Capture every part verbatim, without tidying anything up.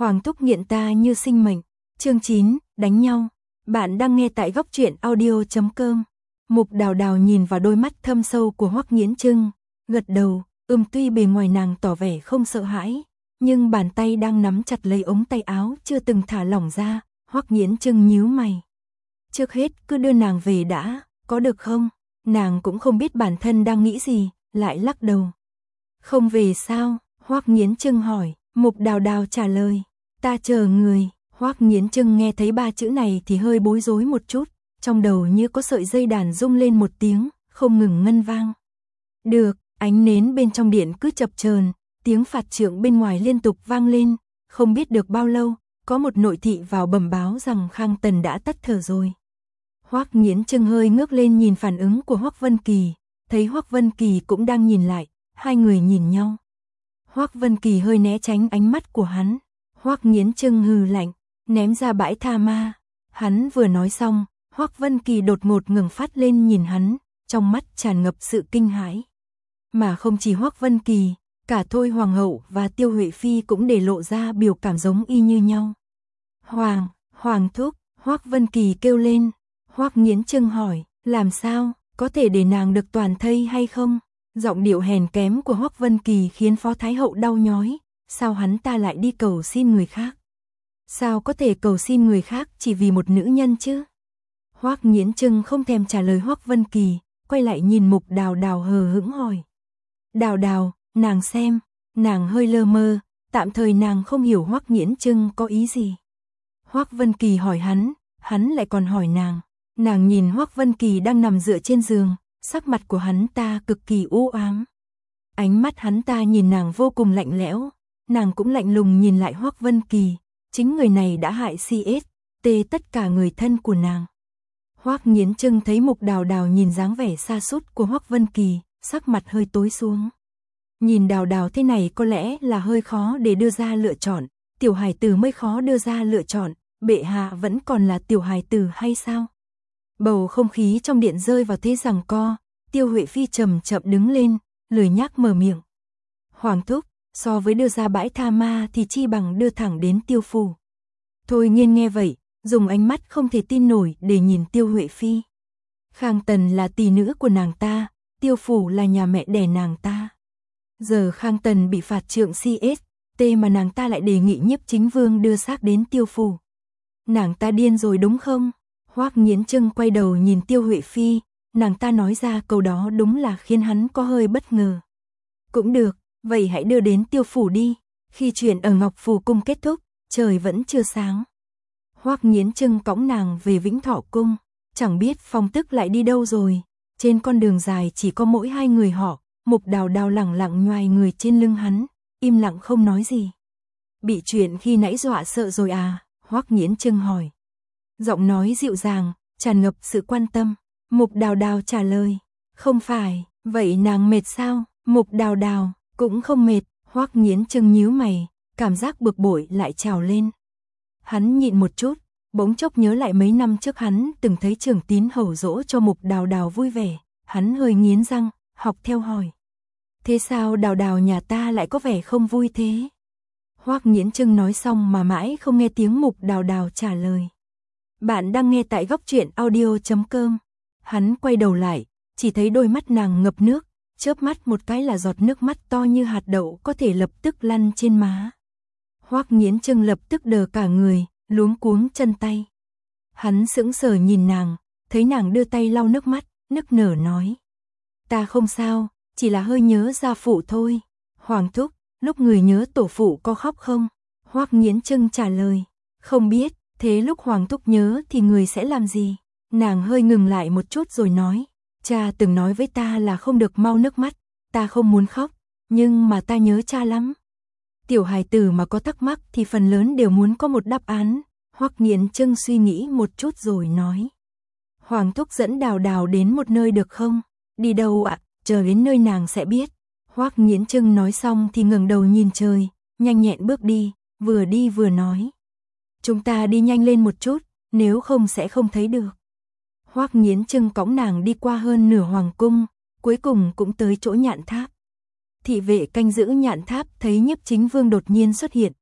Hoàng thúc nghiện ta như sinh mệnh. Chương chín, đánh nhau. Bạn đang nghe tại góc truyện audio chấm com. Mục Đào Đào nhìn vào đôi mắt thâm sâu của Hoắc Nghiễn Trưng, gật đầu, ừm, tuy bề ngoài nàng tỏ vẻ không sợ hãi, nhưng bàn tay đang nắm chặt lấy ống tay áo chưa từng thả lỏng ra. Hoắc Nghiễn Trưng nhíu mày. Trước hết cứ đưa nàng về đã, có được không? Nàng cũng không biết bản thân đang nghĩ gì, lại lắc đầu. Không về sao? Hoắc Nghiễn Trưng hỏi. Mục Đào Đào trả lời. Ta chờ người. Hoắc Nghiễn Trưng nghe thấy ba chữ này thì hơi bối rối một chút, trong đầu như có sợi dây đàn rung lên một tiếng, không ngừng ngân vang. Được, ánh nến bên trong điện cứ chập chờn, tiếng phạt trượng bên ngoài liên tục vang lên, không biết được bao lâu, có một nội thị vào bẩm báo rằng Khang Tần đã tắt thở rồi. Hoắc Nghiễn Trưng hơi ngước lên nhìn phản ứng của Hoắc Vân Kỳ, thấy Hoắc Vân Kỳ cũng đang nhìn lại, hai người nhìn nhau. Hoắc Vân Kỳ hơi né tránh ánh mắt của hắn, Hoắc Nghiễn Trưng hừ lạnh, ném ra bãi tha ma. Hắn vừa nói xong, Hoắc Vân Kỳ đột ngột ngẩng phát lên nhìn hắn, trong mắt tràn ngập sự kinh hãi. Mà không chỉ Hoắc Vân Kỳ, cả Thôi Hoàng hậu và Tiêu Huệ Phi cũng để lộ ra biểu cảm giống y như nhau. Hoàng, Hoàng thúc, Hoắc Vân Kỳ kêu lên. Hoắc Nghiễn Trưng hỏi, làm sao, có thể để nàng được toàn thây hay không? Giọng điệu hèn kém của Hoắc Vân Kỳ khiến Phó Thái hậu đau nhói, sao hắn ta lại đi cầu xin người khác? Sao có thể cầu xin người khác chỉ vì một nữ nhân chứ? Hoắc Nghiễn Trưng không thèm trả lời Hoắc Vân Kỳ, quay lại nhìn Mục Đào Đào hờ hững hỏi. Đào Đào, nàng xem, nàng hơi lơ mơ, tạm thời nàng không hiểu Hoắc Nghiễn Trưng có ý gì. Hoắc Vân Kỳ hỏi hắn, hắn lại còn hỏi nàng. Nàng nhìn Hoắc Vân Kỳ đang nằm dựa trên giường, sắc mặt của hắn ta cực kỳ u ám. Ánh mắt hắn ta nhìn nàng vô cùng lạnh lẽo, nàng cũng lạnh lùng nhìn lại Hoắc Vân Kỳ, chính người này đã hại xê ét tê tất cả người thân của nàng. Hoắc Nghiễn Trưng thấy Mục Đào Đào nhìn dáng vẻ sa sút của Hoắc Vân Kỳ, sắc mặt hơi tối xuống. Nhìn Đào Đào thế này có lẽ là hơi khó để đưa ra lựa chọn, tiểu hài tử mới khó đưa ra lựa chọn, bệ hạ vẫn còn là tiểu hài tử hay sao? Bầu không khí trong điện rơi vào thế giằng co, Tiêu Huệ Phi chậm chậm đứng lên, lười nhác mở miệng. Hoàng thúc, so với đưa ra bãi tha ma thì chi bằng đưa thẳng đến Tiêu phủ. Thôi Nghiên nghe vậy, dùng ánh mắt không thể tin nổi để nhìn Tiêu Huệ Phi. Khang Tần là tỷ nữ của nàng ta, Tiêu phủ là nhà mẹ đẻ nàng ta. Giờ Khang Tần bị phạt trượng xê ét tê mà nàng ta lại đề nghị Nhiếp Chính Vương đưa xác đến Tiêu phủ. Nàng ta điên rồi đúng không? Hoắc Nghiễn Trưng quay đầu nhìn Tiêu Huệ Phi, nàng ta nói ra câu đó đúng là khiến hắn có hơi bất ngờ. Cũng được, vậy hãy đưa đến Tiêu phủ đi. Khi chuyện ở Ngọc Phù Cung kết thúc, trời vẫn chưa sáng. Hoắc Nghiễn Trưng cõng nàng về Vĩnh Thọ Cung, chẳng biết Phong Tức lại đi đâu rồi. Trên con đường dài chỉ có mỗi hai người họ, Mục Đào Đào lẳng lặng nhoài người trên lưng hắn, im lặng không nói gì. Bị chuyện khi nãy dọa sợ rồi à? Hoắc Nghiễn Trưng hỏi. Giọng nói dịu dàng, tràn ngập sự quan tâm. Mục Đào Đào trả lời, không phải. Vậy nàng mệt sao? Mục Đào Đào, cũng không mệt. Hoắc Nghiễn Trưng nhíu mày, cảm giác bực bội lại trào lên. Hắn nhịn một chút, bỗng chốc nhớ lại mấy năm trước hắn từng thấy Trưởng Tín hầu dỗ cho Mục Đào Đào vui vẻ. Hắn hơi nghiến răng, học theo hỏi. Thế sao Đào Đào nhà ta lại có vẻ không vui thế? Hoắc Nghiễn Trưng nói xong mà mãi không nghe tiếng Mục Đào Đào trả lời. Bạn đang nghe tại góc truyện audio chấm com. Hắn quay đầu lại, chỉ thấy đôi mắt nàng ngập nước, chớp mắt một cái là giọt nước mắt to như hạt đậu có thể lập tức lăn trên má. Hoắc Nghiễn Trưng lập tức đờ cả người, luống cuống chân tay. Hắn sững sờ nhìn nàng, thấy nàng đưa tay lau nước mắt, nức nở nói. Ta không sao, chỉ là hơi nhớ gia phụ thôi. Hoàng thúc, lúc người nhớ tổ phụ có khóc không? Hoắc Nghiễn Trưng trả lời, không biết. Thế lúc Hoàng thúc nhớ thì người sẽ làm gì? Nàng hơi ngừng lại một chút rồi nói, cha từng nói với ta là không được mau nước mắt, ta không muốn khóc, nhưng mà ta nhớ cha lắm. Tiểu hài tử mà có thắc mắc thì phần lớn đều muốn có một đáp án. Hoắc Nghiễn Trưng suy nghĩ một chút rồi nói, Hoàng thúc dẫn Đào Đào đến một nơi được không? Đi đâu ạ? À? Chờ đến nơi nàng sẽ biết. Hoắc Nghiễn Trưng nói xong thì ngẩng đầu nhìn trời, nhanh nhẹn bước đi, vừa đi vừa nói. Chúng ta đi nhanh lên một chút, nếu không sẽ không thấy được. Hoắc Nghiễn Trưng cõng nàng đi qua hơn nửa hoàng cung, cuối cùng cũng tới chỗ Nhạn Tháp. Thị vệ canh giữ Nhạn Tháp thấy Nhiếp Chính Vương đột nhiên xuất hiện,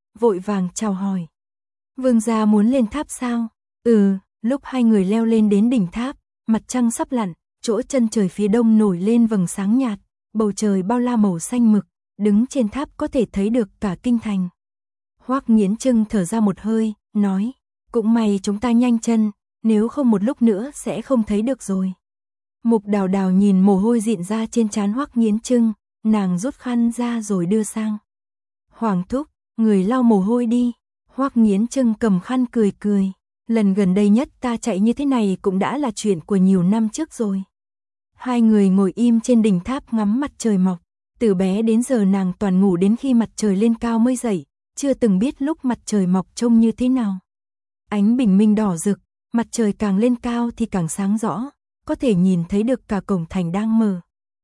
vội vàng chào hỏi. Vương gia muốn lên tháp sao? Ừ, lúc hai người leo lên đến đỉnh tháp, mặt trăng sắp lặn, chỗ chân trời phía đông nổi lên vầng sáng nhạt, bầu trời bao la màu xanh mực, đứng trên tháp có thể thấy được cả kinh thành. Hoắc Nghiễn Trưng thở ra một hơi, nói, cũng may chúng ta nhanh chân, nếu không một lúc nữa sẽ không thấy được rồi. Mục Đào Đào nhìn mồ hôi dịn ra trên trán Hoắc Nghiễn Trưng, nàng rút khăn ra rồi đưa sang. Hoàng thúc, người lau mồ hôi đi. Hoắc Nghiễn Trưng cầm khăn cười cười, lần gần đây nhất ta chạy như thế này cũng đã là chuyện của nhiều năm trước rồi. Hai người ngồi im trên đỉnh tháp ngắm mặt trời mọc, từ bé đến giờ nàng toàn ngủ đến khi mặt trời lên cao mới dậy, chưa từng biết lúc mặt trời mọc trông như thế nào. Ánh bình minh đỏ rực, mặt trời càng lên cao thì càng sáng rõ, có thể nhìn thấy được cả cổng thành đang mở.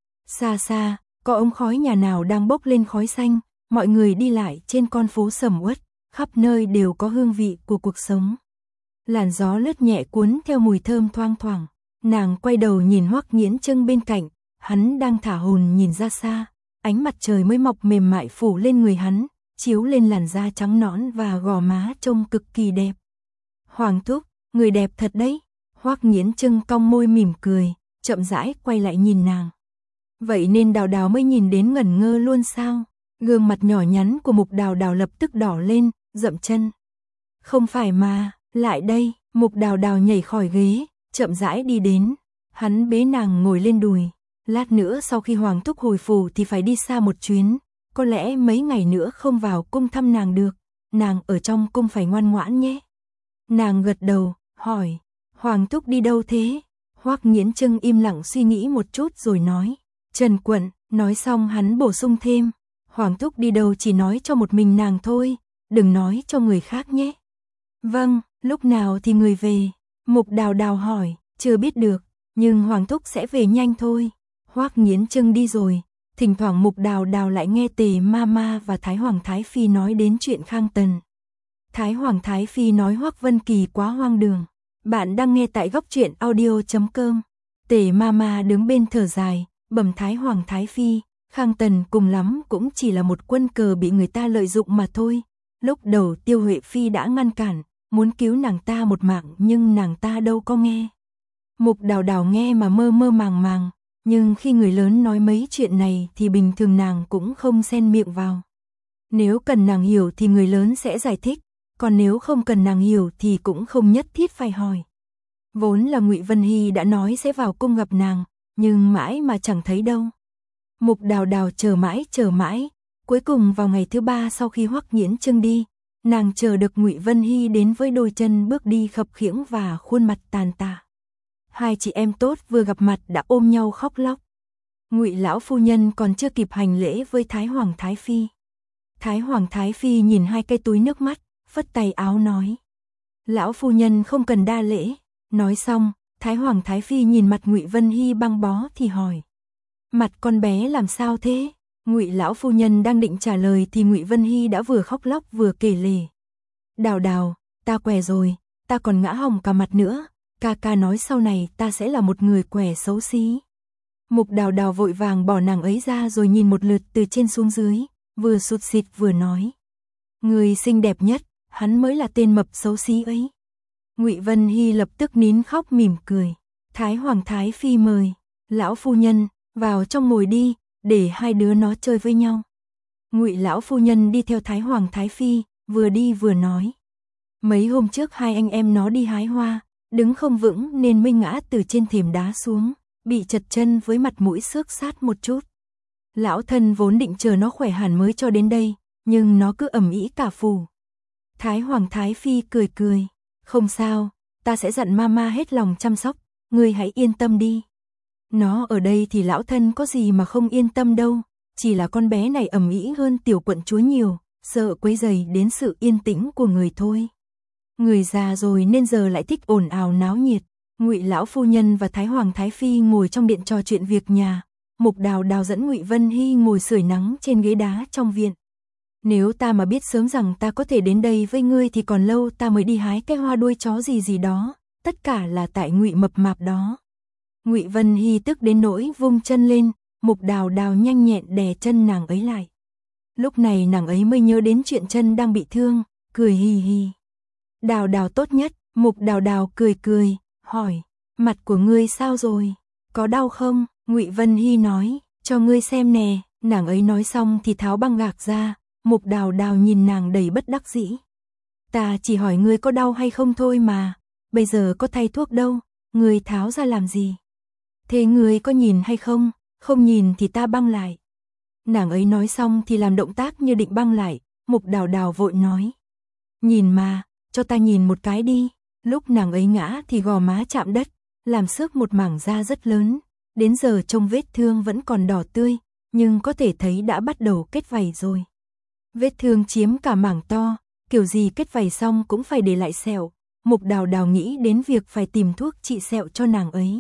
Xa xa, có ống khói nhà nào đang bốc lên khói xanh, mọi người đi lại trên con phố sầm uất, khắp nơi đều có hương vị của cuộc sống. Làn gió lướt nhẹ cuốn theo mùi thơm thoang thoảng, nàng quay đầu nhìn Hoắc Nghiễn Trưng bên cạnh, hắn đang thả hồn nhìn ra xa, ánh mặt trời mới mọc mềm mại phủ lên người hắn, chiếu lên làn da trắng nõn và gò má trông cực kỳ đẹp. Hoàng thúc, người đẹp thật đấy. Hoắc Nghiễn Trưng cong môi mỉm cười, chậm rãi quay lại nhìn nàng. Vậy nên Đào Đào mới nhìn đến ngẩn ngơ luôn sao? Gương mặt nhỏ nhắn của Mục Đào Đào lập tức đỏ lên, dậm chân. Không phải mà, lại đây. Mục Đào Đào nhảy khỏi ghế, chậm rãi đi đến. Hắn bế nàng ngồi lên đùi. Lát nữa sau khi Hoàng thúc hồi phủ thì phải đi xa một chuyến, có lẽ mấy ngày nữa không vào cung thăm nàng được. Nàng ở trong cung phải ngoan ngoãn nhé. Nàng gật đầu, hỏi, Hoàng thúc đi đâu thế? Hoắc Nghiễn Trưng im lặng suy nghĩ một chút rồi nói, Trần quận. Nói xong hắn bổ sung thêm, Hoàng thúc đi đâu chỉ nói cho một mình nàng thôi, đừng nói cho người khác nhé. Vâng, lúc nào thì người về? Mục Đào Đào hỏi, chưa biết được, nhưng Hoàng thúc sẽ về nhanh thôi. Hoắc Nghiễn Trưng đi rồi, thỉnh thoảng Mục Đào Đào lại nghe Tề Mama và Thái Hoàng Thái Phi nói đến chuyện Khang Tần. Thái Hoàng Thái Phi nói Hoắc Vân Kỳ quá hoang đường. Bạn đang nghe tại góc truyện audio chấm com. Tề Mama đứng bên thở dài, bẩm Thái Hoàng Thái Phi, Khang Tần cùng lắm cũng chỉ là một quân cờ bị người ta lợi dụng mà thôi. Lúc đầu Tiêu Huệ Phi đã ngăn cản, muốn cứu nàng ta một mạng nhưng nàng ta đâu có nghe. Mục Đào Đào nghe mà mơ mơ màng màng, nhưng khi người lớn nói mấy chuyện này thì bình thường nàng cũng không xen miệng vào. Nếu cần nàng hiểu thì người lớn sẽ giải thích, còn nếu không cần nàng hiểu thì cũng không nhất thiết phải hỏi. Vốn là Ngụy Vân Hy đã nói sẽ vào cung gặp nàng, nhưng mãi mà chẳng thấy đâu. Mục Đào Đào chờ mãi chờ mãi, cuối cùng vào ngày thứ ba sau khi Hoắc Nghiễn Trưng đi, nàng chờ được Ngụy Vân Hy đến với đôi chân bước đi khập khiễng và khuôn mặt tàn tạ. Hai chị em tốt vừa gặp mặt đã ôm nhau khóc lóc. Ngụy lão phu nhân còn chưa kịp hành lễ với Thái Hoàng Thái Phi. Thái Hoàng Thái Phi nhìn hai cây túi nước mắt, phất tay áo nói, lão phu nhân không cần đa lễ. Nói xong, Thái Hoàng Thái Phi nhìn mặt Ngụy Vân Hy băng bó thì hỏi, mặt con bé làm sao thế? Ngụy lão phu nhân đang định trả lời thì Ngụy Vân Hy đã vừa khóc lóc vừa kể lể. Đào Đào, ta què rồi, ta còn ngã hỏng cả mặt nữa, ca ca nói sau này ta sẽ là một người què xấu xí. Mục Đào Đào vội vàng bỏ nàng ấy ra rồi nhìn một lượt từ trên xuống dưới, vừa sụt sịt vừa nói, người xinh đẹp nhất, hắn mới là tên mập xấu xí ấy. Ngụy Vân Hy lập tức nín khóc mỉm cười. Thái Hoàng Thái Phi mời, lão phu nhân, vào trong ngồi đi, để hai đứa nó chơi với nhau. Ngụy lão phu nhân đi theo Thái Hoàng Thái Phi, vừa đi vừa nói. Mấy hôm trước hai anh em nó đi hái hoa, đứng không vững nên mới ngã từ trên thềm đá xuống, bị chật chân với mặt mũi xước sát một chút. Lão thân vốn định chờ nó khỏe hẳn mới cho đến đây, nhưng nó cứ ầm ĩ cả phủ. Thái Hoàng Thái Phi cười cười, không sao, ta sẽ dặn mama hết lòng chăm sóc, ngươi hãy yên tâm đi. Nó ở đây thì lão thân có gì mà không yên tâm đâu, chỉ là con bé này ầm ĩ hơn tiểu quận chúa nhiều, sợ quấy rầy đến sự yên tĩnh của người thôi. Người già rồi nên giờ lại thích ồn ào náo nhiệt. Ngụy lão phu nhân và Thái Hoàng Thái Phi ngồi trong điện trò chuyện việc nhà. Mục Đào Đào dẫn Ngụy Vân Hy ngồi sưởi nắng trên ghế đá trong viện. Nếu ta mà biết sớm rằng ta có thể đến đây với ngươi thì còn lâu ta mới đi hái cái hoa đuôi chó gì gì đó, tất cả là tại Ngụy mập mạp đó. Ngụy Vân Hy tức đến nỗi vung chân lên, Mục Đào Đào nhanh nhẹn đè chân nàng ấy lại. Lúc này nàng ấy mới nhớ đến chuyện chân đang bị thương, cười hì hì. Đào Đào tốt nhất, Mục Đào Đào cười cười, hỏi, mặt của ngươi sao rồi, có đau không? Ngụy Vân Hy nói, cho ngươi xem nè, nàng ấy nói xong thì tháo băng gạc ra, Mục Đào Đào nhìn nàng đầy bất đắc dĩ. Ta chỉ hỏi ngươi có đau hay không thôi mà, bây giờ có thay thuốc đâu, ngươi tháo ra làm gì? Thế ngươi có nhìn hay không? Không nhìn thì ta băng lại. Nàng ấy nói xong thì làm động tác như định băng lại, Mục Đào Đào vội nói. Nhìn mà, cho ta nhìn một cái đi. Lúc nàng ấy ngã thì gò má chạm đất, làm xước một mảng da rất lớn. Đến giờ trông vết thương vẫn còn đỏ tươi, nhưng có thể thấy đã bắt đầu kết vảy rồi. Vết thương chiếm cả mảng to, kiểu gì kết vảy xong cũng phải để lại sẹo. Mục Đào Đào nghĩ đến việc phải tìm thuốc trị sẹo cho nàng ấy.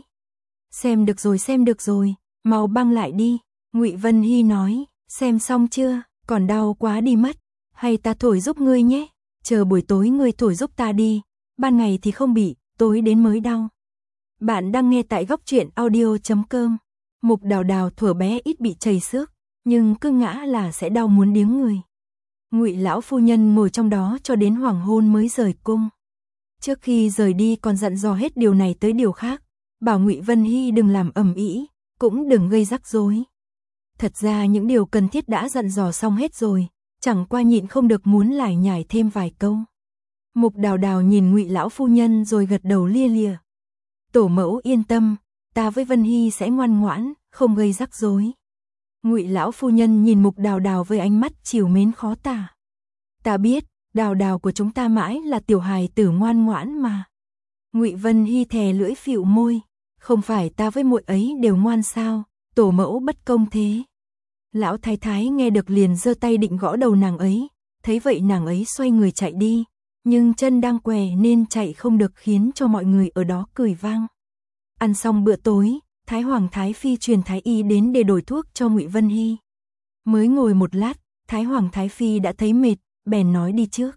Xem được rồi xem được rồi, mau băng lại đi. Ngụy Vân Hy nói, xem xong chưa, còn đau quá đi mất, hay ta thổi giúp ngươi nhé, chờ buổi tối ngươi thổi giúp ta đi, ban ngày thì không bị, tối đến mới đau. Bạn đang nghe tại góc truyện audio chấm com. Mục Đào Đào thuở bé ít bị chảy xước, nhưng cứ ngã là sẽ đau muốn điếng người. Ngụy lão phu nhân ngồi trong đó cho đến hoàng hôn mới rời cung. Trước khi rời đi còn dặn dò hết điều này tới điều khác, bảo Ngụy Vân Hy đừng làm ầm ĩ, cũng đừng gây rắc rối. Thật ra những điều cần thiết đã dặn dò xong hết rồi, chẳng qua nhịn không được muốn lải nhải thêm vài câu. Mục Đào Đào nhìn Ngụy lão phu nhân rồi gật đầu lia lịa. Tổ mẫu yên tâm, ta với Vân Hy sẽ ngoan ngoãn, không gây rắc rối. Ngụy lão phu nhân nhìn Mục Đào Đào với ánh mắt trìu mến khó tả. Ta biết, Đào Đào của chúng ta mãi là tiểu hài tử ngoan ngoãn mà. Ngụy Vân Hy thè lưỡi phịu môi, không phải ta với muội ấy đều ngoan sao, tổ mẫu bất công thế. Lão thái thái nghe được liền giơ tay định gõ đầu nàng ấy, thấy vậy nàng ấy xoay người chạy đi, nhưng chân đang què nên chạy không được khiến cho mọi người ở đó cười vang. Ăn xong bữa tối, Thái Hoàng Thái Phi truyền Thái Y đến để đổi thuốc cho Ngụy Vân Hy. Mới ngồi một lát, Thái Hoàng Thái Phi đã thấy mệt, bèn nói đi trước.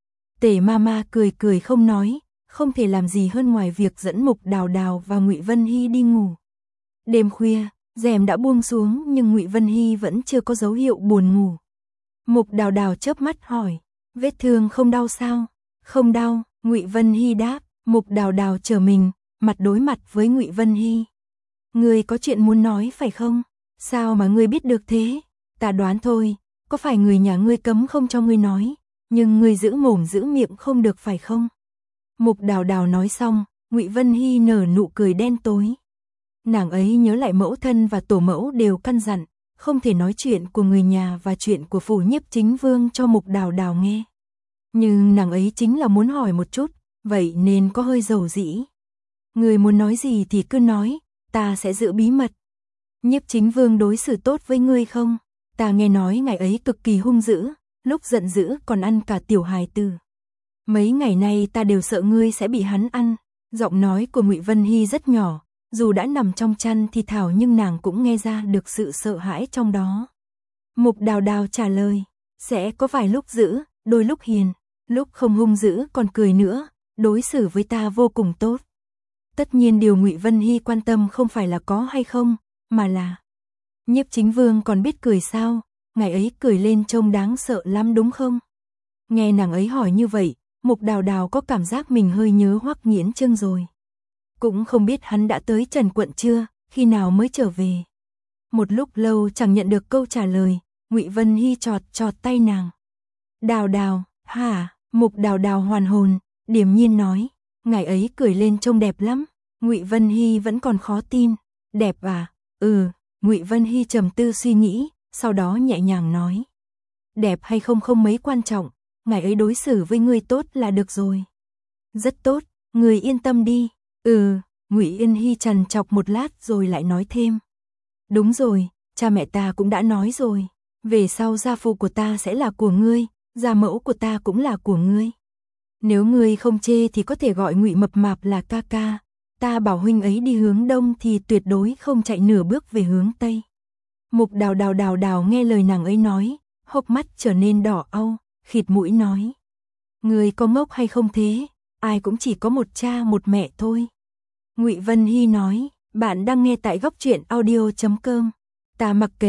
Tể Mama cười cười không nói, không thể làm gì hơn ngoài việc dẫn Mục Đào Đào và Ngụy Vân Hy đi ngủ. Đêm khuya, rèm đã buông xuống nhưng Ngụy Vân Hy vẫn chưa có dấu hiệu buồn ngủ. Mục Đào Đào chớp mắt hỏi, vết thương không đau sao? Không đau, Ngụy Vân Hy đáp. Mục Đào Đào trở mình, mặt đối mặt với Ngụy Vân Hy. Ngươi có chuyện muốn nói phải không? Sao mà ngươi biết được thế? Ta đoán thôi, có phải người nhà ngươi cấm không cho ngươi nói, nhưng ngươi giữ mồm giữ miệng không được phải không? Mục Đào Đào nói xong, Ngụy Vân Hy nở nụ cười đen tối. Nàng ấy nhớ lại mẫu thân và tổ mẫu đều căn dặn, không thể nói chuyện của người nhà và chuyện của phủ Nhiếp Chính Vương cho Mục Đào Đào nghe. Nhưng nàng ấy chính là muốn hỏi một chút, vậy nên có hơi dầu dĩ. Người muốn nói gì thì cứ nói, ta sẽ giữ bí mật. Nhiếp Chính Vương đối xử tốt với ngươi không? Ta nghe nói ngày ấy cực kỳ hung dữ, lúc giận dữ còn ăn cả tiểu hài tử. Mấy ngày nay ta đều sợ ngươi sẽ bị hắn ăn. Giọng nói của Ngụy Vân Hy rất nhỏ, dù đã nằm trong chăn thì thào nhưng nàng cũng nghe ra được sự sợ hãi trong đó. Mục Đào Đào trả lời, sẽ có vài lúc dữ, đôi lúc hiền, lúc không hung dữ còn cười nữa, đối xử với ta vô cùng tốt. Tất nhiên điều Ngụy Vân Hy quan tâm không phải là có hay không, mà là Nhiếp Chính Vương còn biết cười sao, ngày ấy cười lên trông đáng sợ lắm đúng không? Nghe nàng ấy hỏi như vậy, Mục Đào Đào có cảm giác mình hơi nhớ Hoắc Nghiễn Trương rồi. Cũng không biết hắn đã tới Trần Quận chưa, khi nào mới trở về. Một lúc lâu chẳng nhận được câu trả lời, Ngụy Vân Hy chọt chọt tay nàng. Đào Đào, hả? Mục Đào Đào hoàn hồn, điềm nhiên nói, ngày ấy cười lên trông đẹp lắm. Ngụy Vân Hy vẫn còn khó tin. Đẹp à? Ừ. Ngụy Vân Hy trầm tư suy nghĩ, sau đó nhẹ nhàng nói. Đẹp hay không không mấy quan trọng, ngày ấy đối xử với ngươi tốt là được rồi. Rất tốt, ngươi yên tâm đi. Ừ. Ngụy Yên Hy trằn trọc một lát rồi lại nói thêm. Đúng rồi, cha mẹ ta cũng đã nói rồi, về sau gia phụ của ta sẽ là của ngươi, gia mẫu của ta cũng là của ngươi. Nếu ngươi không chê thì có thể gọi Ngụy Mập Mạp là ca ca, ta bảo huynh ấy đi hướng đông thì tuyệt đối không chạy nửa bước về hướng tây. Mục Đào Đào Đào Đào nghe lời nàng ấy nói, hốc mắt trở nên đỏ au, khịt mũi nói. Ngươi có ngốc hay không thế, ai cũng chỉ có một cha một mẹ thôi. Ngụy Vân Hy nói, bạn đang nghe tại góc truyện audio chấm com. Ta mặc kệ,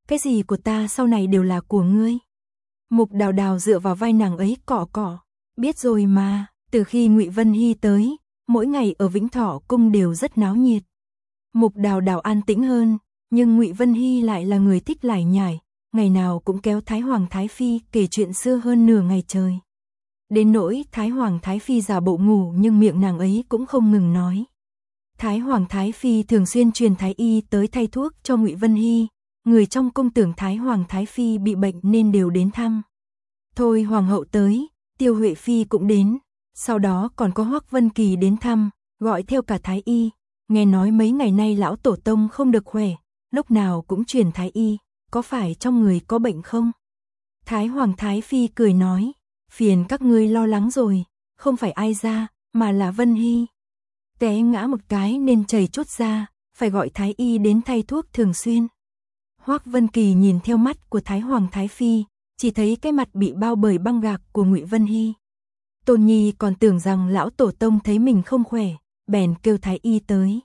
cái gì của ta sau này đều là của ngươi. Mục Đào Đào dựa vào vai nàng ấy cọ cọ, biết rồi mà, từ khi Ngụy Vân Hy tới, mỗi ngày ở Vĩnh Thọ cung đều rất náo nhiệt. Mục Đào Đào an tĩnh hơn, nhưng Ngụy Vân Hy lại là người thích lải nhải, ngày nào cũng kéo Thái Hoàng Thái Phi kể chuyện xưa hơn nửa ngày trời. Đến nỗi Thái Hoàng Thái Phi giả bộ ngủ nhưng miệng nàng ấy cũng không ngừng nói. Thái Hoàng Thái Phi thường xuyên truyền thái y tới thay thuốc cho Ngụy Vân Hy, người trong cung tưởng Thái Hoàng Thái Phi bị bệnh nên đều đến thăm. Thôi Hoàng hậu tới, Tiêu Huệ Phi cũng đến, sau đó còn có Hoắc Vân Kỳ đến thăm, gọi theo cả thái y, nghe nói mấy ngày nay lão tổ tông không được khỏe, lúc nào cũng truyền thái y, có phải trong người có bệnh không? Thái Hoàng Thái Phi cười nói, phiền các ngươi lo lắng rồi, không phải ai ra, mà là Vân Hy. Té ngã một cái nên chảy chút ra, phải gọi thái y đến thay thuốc thường xuyên. Hoắc Vân Kỳ nhìn theo mắt của Thái Hoàng Thái Phi, chỉ thấy cái mặt bị bao bởi băng gạc của Ngụy Vân Hy. Tôn Nhi còn tưởng rằng lão tổ tông thấy mình không khỏe, bèn kêu thái y tới.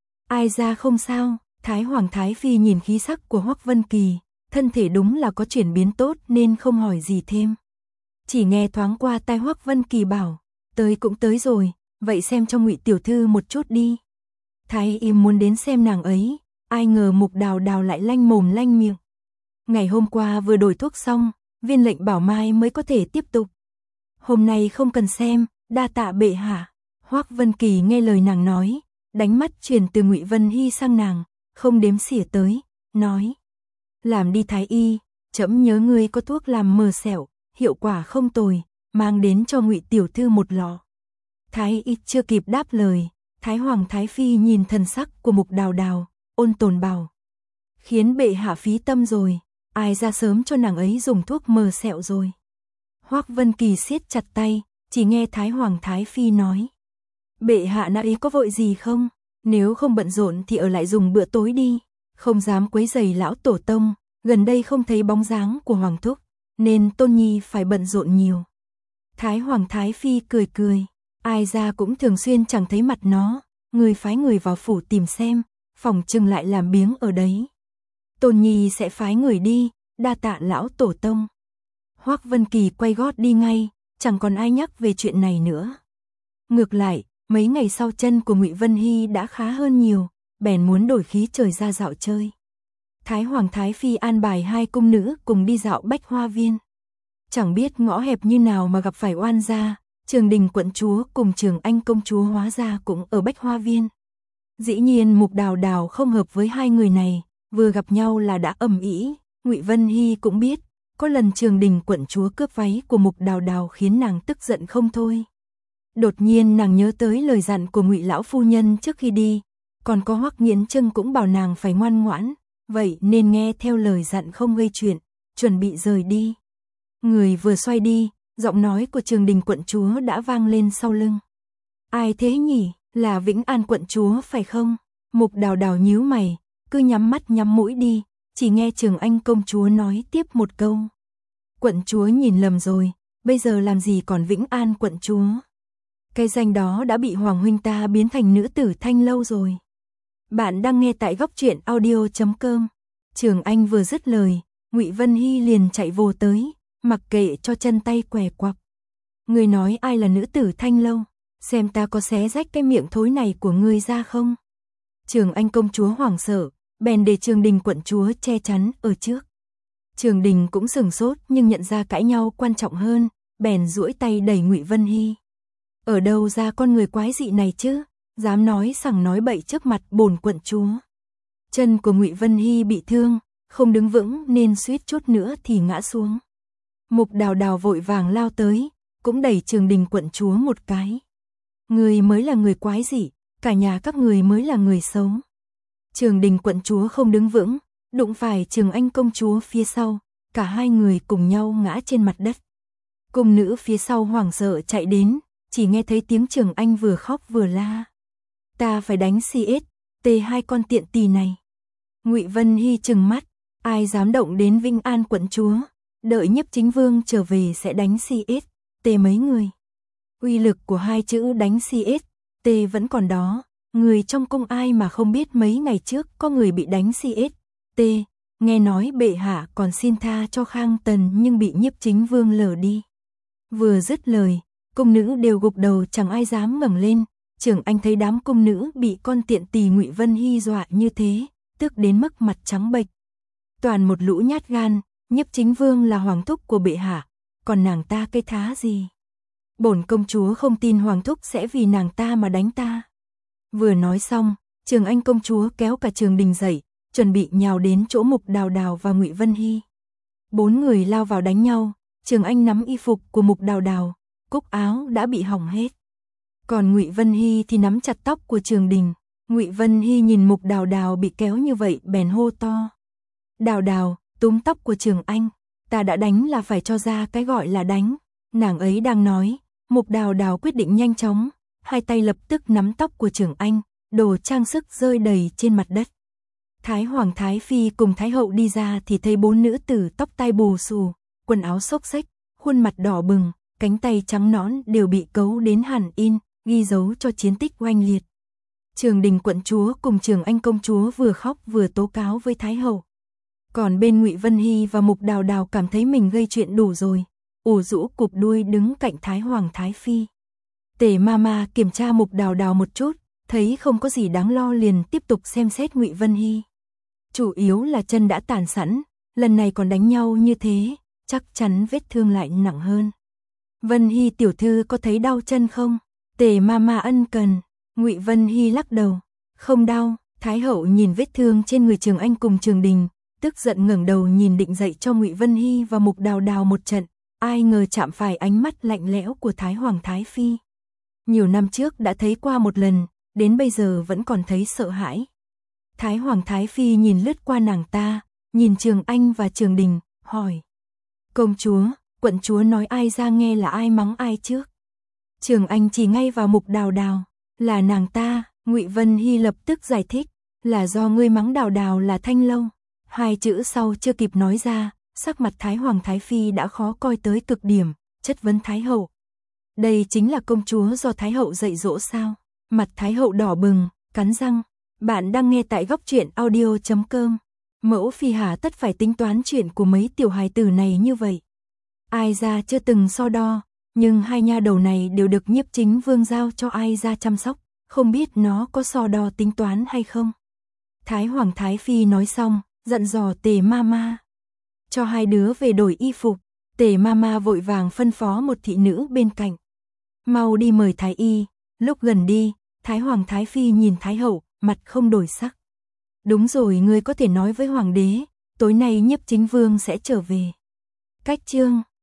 Ai ra không sao, Thái Hoàng Thái Phi nhìn khí sắc của Hoắc Vân Kỳ, thân thể đúng là có chuyển biến tốt nên không hỏi gì thêm. Chỉ nghe thoáng qua tai Hoắc Vân Kỳ bảo, tới cũng tới rồi, vậy xem cho Ngụy tiểu thư một chút đi. Thái y muốn đến xem nàng ấy, ai ngờ Mục Đào Đào lại lanh mồm lanh miệng. Ngày hôm qua vừa đổi thuốc xong, viên lệnh bảo mai mới có thể tiếp tục. Hôm nay không cần xem, đa tạ bệ hạ. Hoắc Vân Kỳ nghe lời nàng nói, đánh mắt truyền từ Ngụy Vân Hy sang nàng, không đếm xỉa tới, nói: "Làm đi thái y, trẫm nhớ ngươi có thuốc làm mờ sẹo, hiệu quả không tồi, mang đến cho Ngụy tiểu thư một lọ." Thái y chưa kịp đáp lời, Thái Hoàng Thái Phi nhìn thần sắc của Mục Đào Đào, ôn tồn bảo: "Khiến bệ hạ phí tâm rồi, ai ra sớm cho nàng ấy dùng thuốc mờ sẹo rồi." Hoắc Vân Kỳ siết chặt tay, chỉ nghe Thái Hoàng Thái Phi nói: "Bệ hạ nãy có vội gì không? Nếu không bận rộn thì ở lại dùng bữa tối đi, không dám quấy rầy lão tổ tông, gần đây không thấy bóng dáng của Hoàng thúc, nên Tôn Nhi phải bận rộn nhiều." Thái Hoàng Thái Phi cười cười, ai ra cũng thường xuyên chẳng thấy mặt nó, người phái người vào phủ tìm xem, phòng chừng lại làm biếng ở đấy. Tôn Nhi sẽ phái người đi, đa tạ lão tổ tông. Hoắc Vân Kỳ quay gót đi ngay, chẳng còn ai nhắc về chuyện này nữa. Ngược lại, mấy ngày sau chân của Ngụy Vân Hy đã khá hơn nhiều, bèn muốn đổi khí trời ra dạo chơi. Thái Hoàng Thái Phi an bài hai cung nữ cùng đi dạo Bách Hoa Viên. Chẳng biết ngõ hẹp như nào mà gặp phải oan gia, Trường Đình quận chúa cùng Trường Anh công chúa hóa ra cũng ở Bách Hoa Viên. Dĩ nhiên Mục Đào Đào không hợp với hai người này, vừa gặp nhau là đã ầm ĩ. Ngụy Vân Hy cũng biết, có lần Trường Đình quận chúa cướp váy của Mục Đào Đào khiến nàng tức giận không thôi. Đột nhiên nàng nhớ tới lời dặn của Ngụy lão phu nhân trước khi đi, còn có Hoắc Nghiễn Trưng cũng bảo nàng phải ngoan ngoãn, vậy nên nghe theo lời dặn không gây chuyện, chuẩn bị rời đi. Người vừa xoay đi, giọng nói của Trường Đình quận chúa đã vang lên sau lưng. Ai thế nhỉ, là Vĩnh An quận chúa phải không? Mục Đào Đào nhíu mày, cứ nhắm mắt nhắm mũi đi, chỉ nghe Trường Anh công chúa nói tiếp một câu. Quận chúa nhìn lầm rồi, bây giờ làm gì còn Vĩnh An quận chúa? Cái danh đó đã bị Hoàng huynh ta biến thành nữ tử Thanh lâu rồi. Bạn đang nghe tại góc truyện audio chấm com. Trường Anh vừa dứt lời, Ngụy Vân Hy liền chạy vồ tới, mặc kệ cho chân tay què quặc. Ngươi nói ai là nữ tử Thanh lâu? Xem ta có xé rách cái miệng thối này của ngươi ra không? Trường Anh công chúa hoảng sợ, bèn để Trường Đình quận chúa che chắn ở trước. Trường Đình cũng sửng sốt nhưng nhận ra cãi nhau quan trọng hơn, bèn duỗi tay đẩy Ngụy Vân Hy. Ở đâu ra con người quái dị này chứ, dám nói sằng nói bậy trước mặt bổn quận chúa. Chân của Ngụy Vân Hy bị thương, không đứng vững nên suýt chút nữa thì ngã xuống. Mục Đào Đào vội vàng lao tới, cũng đẩy Trường Đình quận chúa một cái. Người mới là người quái dị, cả nhà các người mới là người xấu. Trường Đình quận chúa không đứng vững, đụng phải Trường Anh công chúa phía sau, cả hai người cùng nhau ngã trên mặt đất. Cung nữ phía sau hoảng sợ chạy đến, chỉ nghe thấy tiếng Trường Anh vừa khóc vừa la. Ta phải đánh xê ét, tê hai con tiện tỳ này. Ngụy Vân Hy trừng mắt, ai dám động đến Vĩnh An quận chúa, đợi Nhiếp Chính Vương trở về sẽ đánh xê ét, tê mấy người. Uy lực của hai chữ đánh xê ét, tê vẫn còn đó, người trong cung ai mà không biết mấy ngày trước có người bị đánh xê ét, tê, nghe nói bệ hạ còn xin tha cho Khang Tần nhưng bị Nhiếp Chính Vương lờ đi. Vừa dứt lời, cung nữ đều gục đầu chẳng ai dám ngẩng lên. Trưởng Anh thấy đám cung nữ bị con tiện tỳ Ngụy Vân Hy dọa như thế, tức đến mức mặt trắng bệch. Toàn một lũ nhát gan, Nhiếp Chính Vương là hoàng thúc của bệ hạ, còn nàng ta cái thá gì? Bổn công chúa không tin hoàng thúc sẽ vì nàng ta mà đánh ta. Vừa nói xong, Trường Anh công chúa kéo cả Trường Đình dậy, chuẩn bị nhào đến chỗ Mục Đào Đào và Ngụy Vân Hy. Bốn người lao vào đánh nhau, Trường Anh nắm y phục của Mục Đào Đào, cúc áo đã bị hỏng hết. Còn Ngụy Vân Hy thì nắm chặt tóc của Trường Đình. Ngụy Vân Hy nhìn Mục Đào Đào bị kéo như vậy bèn hô to. Đào Đào, túm tóc của Trường Anh, ta đã đánh là phải cho ra cái gọi là đánh. Nàng ấy đang nói, Mục Đào Đào quyết định nhanh chóng, hai tay lập tức nắm tóc của Trường Anh, đồ trang sức rơi đầy trên mặt đất. Thái Hoàng Thái Phi cùng Thái Hậu đi ra thì thấy bốn nữ tử tóc tai bù xù, quần áo xốc xếch, khuôn mặt đỏ bừng, cánh tay trắng nõn đều bị cấu đến hẳn in, ghi dấu cho chiến tích oanh liệt. Trường Đình quận chúa cùng Trường Anh công chúa vừa khóc vừa tố cáo với Thái Hậu. Còn bên Ngụy Vân Hy và Mục Đào Đào cảm thấy mình gây chuyện đủ rồi, ủ rũ cụp đuôi đứng cạnh Thái Hoàng Thái Phi. Tề Mama kiểm tra Mục Đào Đào một chút, thấy không có gì đáng lo liền tiếp tục xem xét Ngụy Vân Hy. Chủ yếu là chân đã tàn sẵn, lần này còn đánh nhau như thế, chắc chắn vết thương lại nặng hơn. Vân Hy tiểu thư có thấy đau chân không? Tề Mama ân cần. Ngụy Vân Hy lắc đầu, không đau. Thái Hậu nhìn vết thương trên người Trường Anh cùng Trường Đình, tức giận ngẩng đầu nhìn định dạy cho Ngụy Vân Hy và Mục Đào Đào một trận, ai ngờ chạm phải ánh mắt lạnh lẽo của Thái Hoàng Thái Phi. Nhiều năm trước đã thấy qua một lần, đến bây giờ vẫn còn thấy sợ hãi. Thái Hoàng Thái Phi nhìn lướt qua nàng ta, nhìn Trường Anh và Trường Đình, hỏi. Công chúa, quận chúa nói ai ra nghe là ai mắng ai trước? Trường Anh chỉ ngay vào Mục Đào Đào, là nàng ta. Ngụy Vân Hy lập tức giải thích, là do ngươi mắng Đào Đào là Thanh Lâu. Hai chữ sau chưa kịp nói ra, sắc mặt Thái Hoàng Thái Phi đã khó coi tới cực điểm, chất vấn Thái Hậu. Đây chính là công chúa do Thái Hậu dạy dỗ sao? Mặt Thái Hậu đỏ bừng, cắn răng. Bạn đang nghe tại góc truyện audio chấm com. Mẫu phi hà tất phải tính toán chuyện của mấy tiểu hài tử này như vậy. Ai ra chưa từng so đo, nhưng hai nha đầu này đều được Nhiếp Chính Vương giao cho ai ra chăm sóc, không biết nó có so đo tính toán hay không. Thái Hoàng Thái Phi nói xong, dặn dò Tề Mama. Cho hai đứa về đổi y phục. Tề Mama vội vàng phân phó một thị nữ bên cạnh. Mau đi mời Thái Y. Lúc gần đi, Thái Hoàng Thái Phi nhìn Thái Hậu, mặt không đổi sắc. Đúng rồi, ngươi có thể nói với Hoàng đế, tối nay Nhiếp Chính Vương sẽ trở về. Cách chương